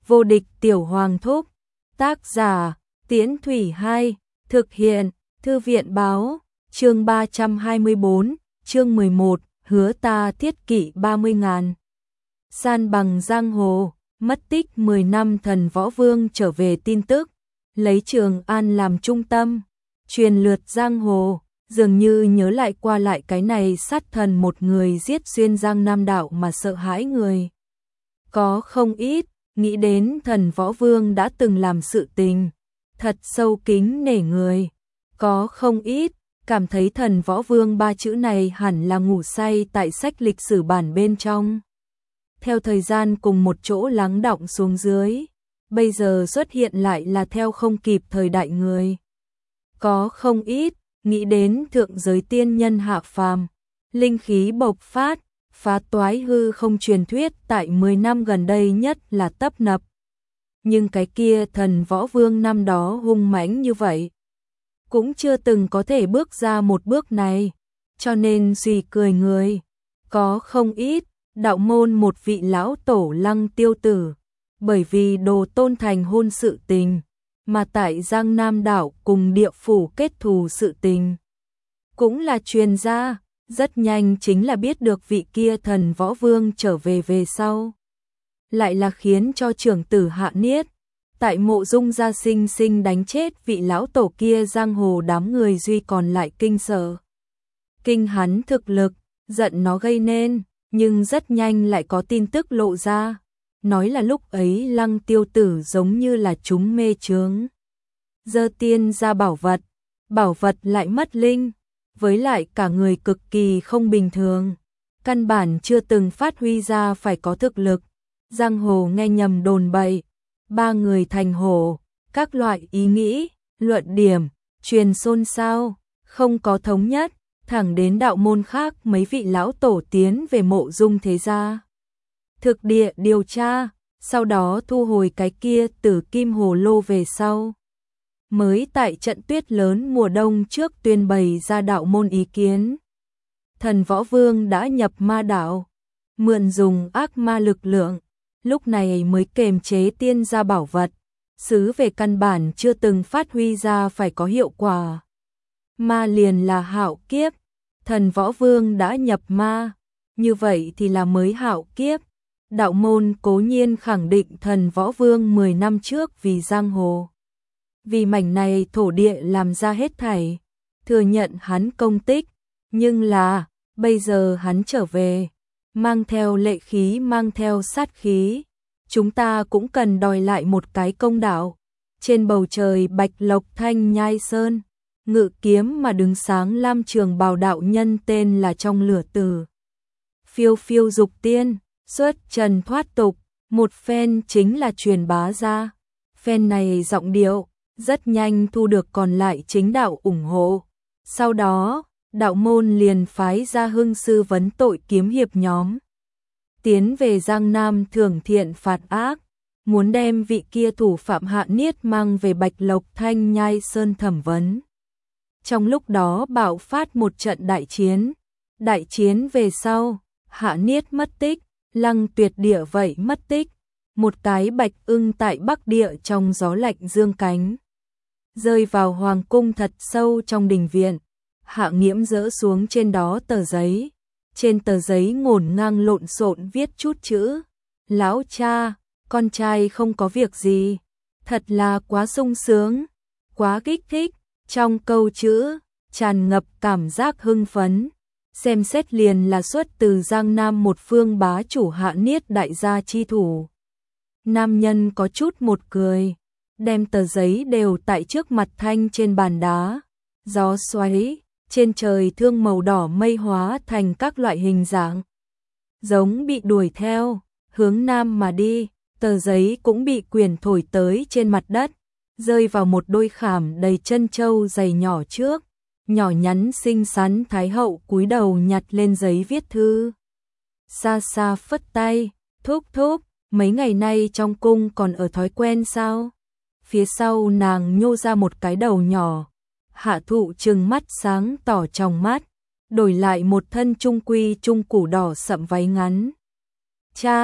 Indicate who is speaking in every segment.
Speaker 1: Vô địch tiểu hoàng thúc. Tác giả, Tiễn Thủy 2, thực hiện, Thư viện báo, chương 324, chương 11, hứa ta thiết kỷ 30.000. San bằng giang hồ, mất tích 10 năm thần võ vương trở về tin tức, lấy Trường An làm trung tâm, truyền lượt giang hồ, dường như nhớ lại qua lại cái này sát thần một người giết xuyên giang nam đạo mà sợ hãi người. Có không ít, nghĩ đến thần võ vương đã từng làm sự tình, thật sâu kính nể người. Có không ít, cảm thấy thần võ vương ba chữ này hẳn là ngủ say tại sách lịch sử bản bên trong. Theo thời gian cùng một chỗ lắng đọng xuống dưới, bây giờ xuất hiện lại là theo không kịp thời đại người. Có không ít, nghĩ đến thượng giới tiên nhân hạ phàm, linh khí bộc phát, phá toái hư không truyền thuyết tại 10 năm gần đây nhất là tấp nập. Nhưng cái kia thần võ vương năm đó hung mãnh như vậy, cũng chưa từng có thể bước ra một bước này, cho nên suy cười người. Có không ít, đạo môn một vị lão tổ Lăng Tiêu Tử, bởi vì đồ tôn thành hôn sự tình, mà tại Giang Nam đảo cùng địa phủ kết thù sự tình. Cũng là truyền ra, rất nhanh chính là biết được vị kia thần võ vương trở về sau. Lại là khiến cho trưởng tử Hạ Niết, tại Mộ Dung gia sinh sinh đánh chết vị lão tổ kia, giang hồ đám người duy còn lại kinh sợ. Kinh hắn thực lực, giận nó gây nên, nhưng rất nhanh lại có tin tức lộ ra, nói là lúc ấy Lăng Tiêu Tử giống như là chúng mê chướng. Giơ tiên ra bảo vật lại mất linh, với lại cả người cực kỳ không bình thường, căn bản chưa từng phát huy ra phải có thực lực. Giang hồ nghe nhầm đồn bậy, ba người thành hổ, các loại ý nghĩ, luận điểm, truyền xôn xao, không có thống nhất, thẳng đến đạo môn khác mấy vị lão tổ tiến về Mộ Dung thế gia. Thực địa điều tra, sau đó thu hồi cái kia Tử Kim Hồ Lô về sau. Mới tại trận tuyết lớn mùa đông trước tuyên bày ra đạo môn ý kiến. Thần võ vương đã nhập ma đạo, mượn dùng ác ma lực lượng, lúc này mới kềm chế tiên gia bảo vật, xứ về căn bản chưa từng phát huy ra phải có hiệu quả. Ma liền là hạo kiếp, thần võ vương đã nhập ma, như vậy thì là mới hạo kiếp. Đạo môn cố nhiên khẳng định thần võ vương 10 năm trước vì giang hồ, vì mảnh này thổ địa làm ra hết thảy, thừa nhận hắn công tích, nhưng là, bây giờ hắn trở về, mang theo lệ khí, mang theo sát khí, chúng ta cũng cần đòi lại một cái công đạo. Trên bầu trời Bạch Lộc Thanh Nhai Sơn, ngự kiếm mà đứng sáng lam trường bào đạo nhân tên là Trong Lửa Tử. Phiêu phiêu dục tiên, xuất trần thoát tục, một phen chính là truyền bá ra. Phen này giọng điệu, rất nhanh thu được còn lại chính đạo ủng hộ. Sau đó, đạo môn liền phái ra hưng sư vấn tội kiếm hiệp nhóm, tiến về Giang Nam thưởng thiện phạt ác, muốn đem vị kia thủ phạm Hạ Niết mang về Bạch Lộc Thanh Nhai Sơn thẩm vấn. Trong lúc đó bạo phát một trận đại chiến về sau, Hạ Niết mất tích, Lăng Tuyệt Địa vậy mất tích, một cái bạch ưng tại Bắc Địa trong gió lạnh dương cánh, rơi vào hoàng cung thật sâu trong đình viện. Hạ Nghiễm dỡ xuống trên đó tờ giấy, trên tờ giấy ngổn ngang lộn xộn viết chút chữ: lão cha, con trai không có việc gì. Thật là quá sung sướng, quá kích thích, trong câu chữ tràn ngập cảm giác hưng phấn, xem xét liền là xuất từ Giang Nam một phương bá chủ Hạ Niết đại gia chi thủ. Nam nhân có chút một cười, đem tờ giấy đều tại trước mặt thanh trên bàn đá, gió xoáy, trên trời thương màu đỏ mây hóa thành các loại hình dạng, giống bị đuổi theo, hướng nam mà đi. Tờ giấy cũng bị quyền thổi tới trên mặt đất, rơi vào một đôi khảm đầy chân châu dày nhỏ trước. Nhỏ nhắn xinh xắn thái hậu cúi đầu nhặt lên giấy viết thư, xa xa phất tay, thúc thúc, mấy ngày nay trong cung còn ở thói quen sao? Phía sau nàng nhô ra một cái đầu nhỏ. Hạ Thụ trừng mắt sáng tỏ trong mắt, đổi lại một thân trung quy trung củ đỏ sậm váy ngắn. Cha,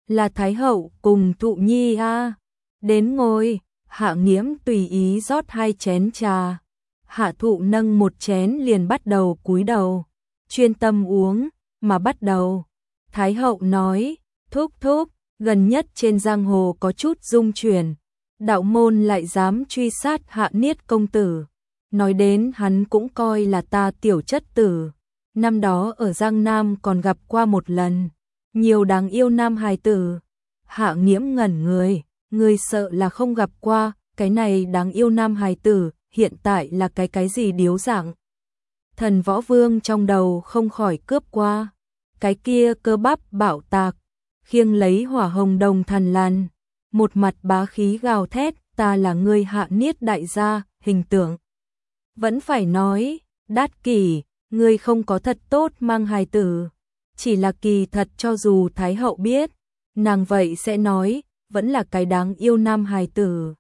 Speaker 1: là Thái hậu cùng Thụ Nhi a. Đến ngồi, Hạ Nghiễm tùy ý rót 2 chén trà. Hạ Thụ nâng một chén liền bắt đầu cúi đầu, chuyên tâm uống, mà bắt đầu. Thái hậu nói, thúc thúc, gần nhất trên giang hồ có chút dung chuyển, đạo môn lại dám truy sát Hạ Niết công tử. Nói đến hắn cũng coi là ta tiểu chất tử. Năm đó ở Giang Nam còn gặp qua một lần, nhiều đáng yêu nam hài tử. Hạ Nghiễm ngẩn người sợ là không gặp qua, cái này đáng yêu nam hài tử, hiện tại là cái gì điếu dạng. Thần Võ Vương trong đầu không khỏi cướp qua, cái kia cơ bắp bạo tạc, khiêng lấy hỏa hồng đồng thần lan, một mặt bá khí gào thét, ta là người Hạ Niết đại gia, hình tượng. Vẫn phải nói, Đát Kỷ, ngươi không có thật tốt mang hài tử. Chỉ là kỳ thật cho dù Thái hậu biết, nàng vậy sẽ nói, vẫn là cái đáng yêu nam hài tử.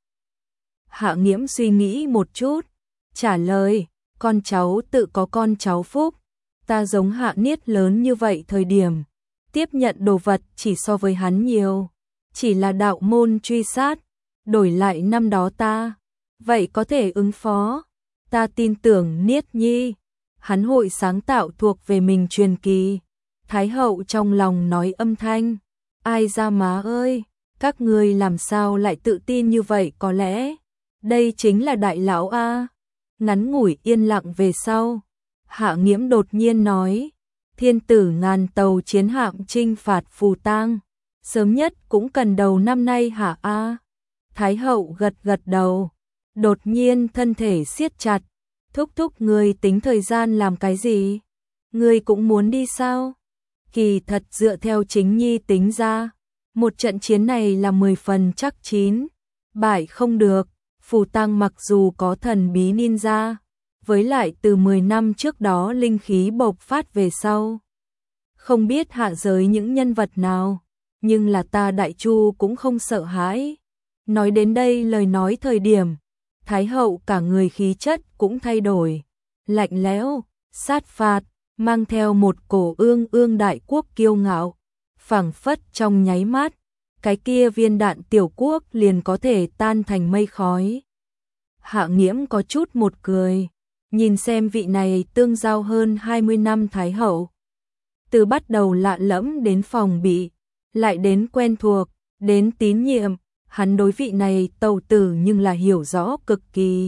Speaker 1: Hạ Nghiễm suy nghĩ một chút, trả lời, con cháu tự có con cháu phúc. Ta giống Hạ Niết lớn như vậy thời điểm, tiếp nhận đồ vật chỉ so với hắn nhiều. Chỉ là đạo môn truy sát, đổi lại năm đó ta, vậy có thể ứng phó. Ta tin tưởng Niết Nhi, hắn hội sáng tạo thuộc về mình truyền kỳ. Thái hậu trong lòng nói âm thanh, ai ra má ơi, các ngươi làm sao lại tự tin như vậy, có lẽ đây chính là đại lão a. Ngắn ngủi yên lặng về sau, Hạ Nghiễm đột nhiên nói, thiên tử ngàn tàu chiến hạm chinh phạt Phù Tang, sớm nhất cũng cần đầu năm nay hả a. Thái hậu gật gật đầu, đột nhiên thân thể siết chặt, thúc thúc ngươi tính thời gian làm cái gì? Ngươi cũng muốn đi sao? Kỳ thật dựa theo chính nhi tính ra, một trận chiến này là 10 phần chắc chín, bại không được. Phù Tang mặc dù có thần bí ninja, với lại từ 10 năm trước đó linh khí bộc phát về sau, không biết hạ giới những nhân vật nào, nhưng là ta Đại Chu cũng không sợ hãi. Nói đến đây lời nói thời điểm, Thái hậu cả người khí chất cũng thay đổi, lạnh lẽo, sát phạt, mang theo một cổ ương ương đại quốc kiêu ngạo, phảng phất trong nháy mắt, cái kia viên đạn tiểu quốc liền có thể tan thành mây khói. Hạ Nghiễm có chút một cười, nhìn xem vị này tương giao hơn 20 năm Thái hậu. Từ bắt đầu lạ lẫm đến phòng bị, lại đến quen thuộc, đến tín nhiệm, hắn đối vị này tẩu tử nhưng là hiểu rõ cực kỳ.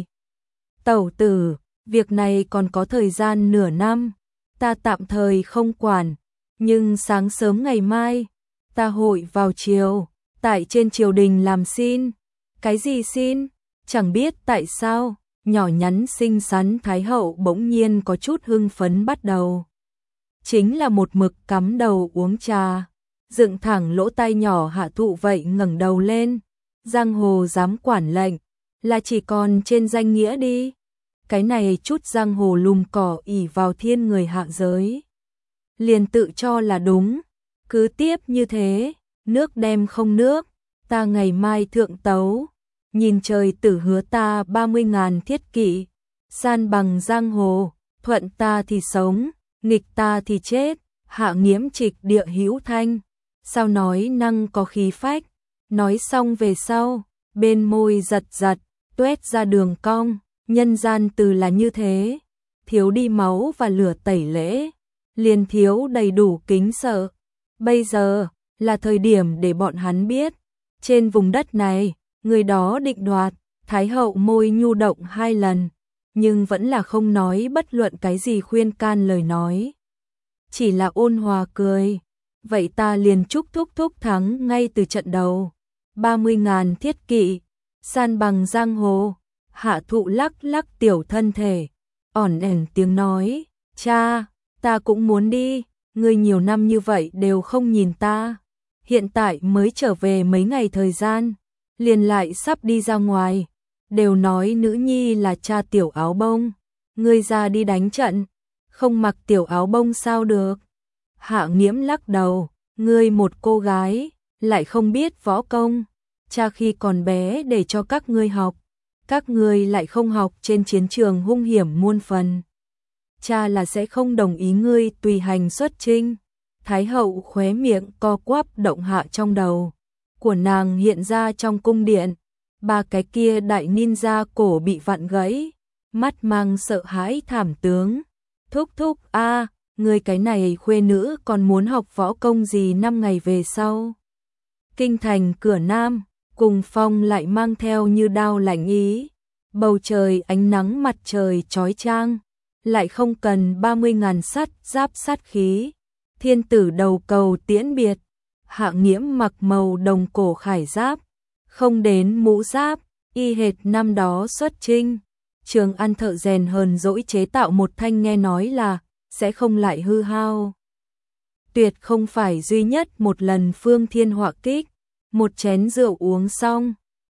Speaker 1: Tẩu tử, việc này còn có thời gian nửa năm, ta tạm thời không quản, nhưng sáng sớm ngày mai, ta hội vào triều, tại trên triều đình làm xin. Cái gì xin? Chẳng biết tại sao, nhỏ nhắn xinh xắn Thái hậu bỗng nhiên có chút hưng phấn bắt đầu. Chính là một mực cắm đầu uống trà, dựng thẳng lỗ tai nhỏ Hạ Thụ vậy ngẩng đầu lên. Giang hồ dám quản lệnh, là chỉ còn trên danh nghĩa đi. Cái này chút giang hồ lùm cỏ ỉ vào thiên người hạ giới, liền tự cho là đúng. Cứ tiếp như thế, nước đem không nước, ta ngày mai thượng tấu, nhìn trời tử hứa ta 30.000 thiết kỵ, san bằng giang hồ, thuận ta thì sống, nghịch ta thì chết. Hạ Nghiễm trịch địa hữu thanh, sao nói năng có khí phách. Nói xong về sau, bên môi giật giật, tuét ra đường cong, nhân gian từ là như thế, thiếu đi máu và lửa tẩy lễ, liền thiếu đầy đủ kính sợ. Bây giờ là thời điểm để bọn hắn biết, trên vùng đất này, người đó định đoạt. Thái hậu môi nhu động 2 lần, nhưng vẫn là không nói bất luận cái gì khuyên can lời nói, chỉ là ôn hòa cười. Vậy ta liền chúc thúc thúc thắng ngay từ trận đầu. 30.000 thiết kỵ, san bằng giang hồ. Hạ Thụ lắc lắc tiểu thân thể, ỏn ẻn tiếng nói, cha, ta cũng muốn đi, ngươi nhiều năm như vậy đều không nhìn ta, hiện tại mới trở về mấy ngày thời gian, liền lại sắp đi ra ngoài, đều nói nữ nhi là cha tiểu áo bông, ngươi ra đi đánh trận, không mặc tiểu áo bông sao được. Hạ Nghiễm lắc đầu, ngươi một cô gái, lại không biết võ công, cha khi còn bé để cho các ngươi học, các ngươi lại không học, trên chiến trường hung hiểm muôn phần. Cha là sẽ không đồng ý ngươi tùy hành xuất chinh, Thái hậu khóe miệng co quắp động hạ trong đầu của nàng hiện ra trong cung điện, ba cái kia đại ninja cổ bị vặn gãy, mắt mang sợ hãi thảm tướng. Thúc thúc a, người cái này khuê nữ còn muốn học võ công gì 5 ngày về sau. Kinh thành cửa nam, cùng phong lại mang theo như đao lạnh ý, bầu trời ánh nắng mặt trời chói chang, lại không cần 30.000 sắt giáp sát khí. Thiên tử đầu cầu tiễn biệt, Hạng Nghiễm mặc màu đồng cổ khải giáp, không đến mũ giáp, y hệt năm đó xuất chinh. Trường An thợ rèn hờn dỗi chế tạo một thanh nghe nói là sẽ không lại hư hao. Tuyệt không phải duy nhất một lần phương thiên họa kích, một chén rượu uống xong,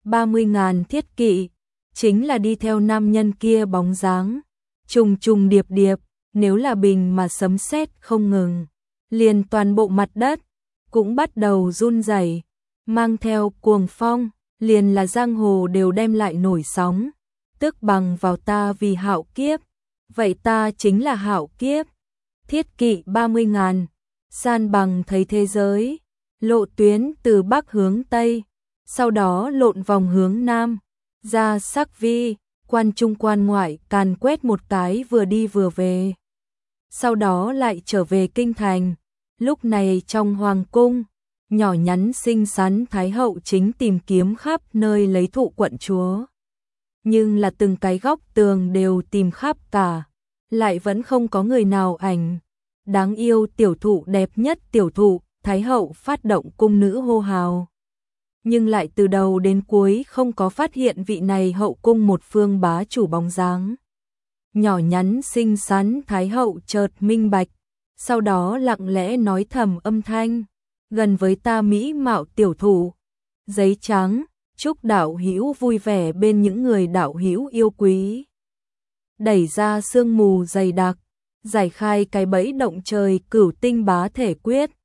Speaker 1: 30.000 thiết kỵ, chính là đi theo nam nhân kia bóng dáng, trùng trùng điệp điệp, nếu là bình mà sấm sét không ngừng, liền toàn bộ mặt đất cũng bắt đầu run rẩy, mang theo cuồng phong, liền là giang hồ đều đem lại nổi sóng, tức bằng vào ta vì Hạo kiếp, vậy ta chính là Hạo kiếp. Thiết kỵ 30.000, san bằng thấy thế giới, lộ tuyến từ bắc hướng tây, sau đó lộn vòng hướng nam, ra Sắc Vi, quan trung quan ngoại càn quét một cái vừa đi vừa về. Sau đó lại trở về kinh thành, lúc này trong hoàng cung, nhỏ nhắn xinh xắn Thái hậu chính tìm kiếm khắp nơi lấy thụ quận chúa. Nhưng là từng cái góc tường đều tìm khắp cả, lại vẫn không có người nào ảnh. Đáng yêu tiểu thụ đẹp nhất tiểu thụ, Thái hậu phát động cung nữ hô hào. Nhưng lại từ đầu đến cuối không có phát hiện vị này hậu cung một phương bá chủ bóng dáng. Nhỏ nhắn xinh xắn Thái hậu chợt minh bạch, sau đó lặng lẽ nói thầm âm thanh, gần với ta mỹ mạo tiểu thụ. Giấy trắng, chúc đạo hữu vui vẻ bên những người đạo hữu yêu quý. Đẩy ra sương mù dày đặc, giải khai cái bẫy động trời cửu tinh bá thể quyết,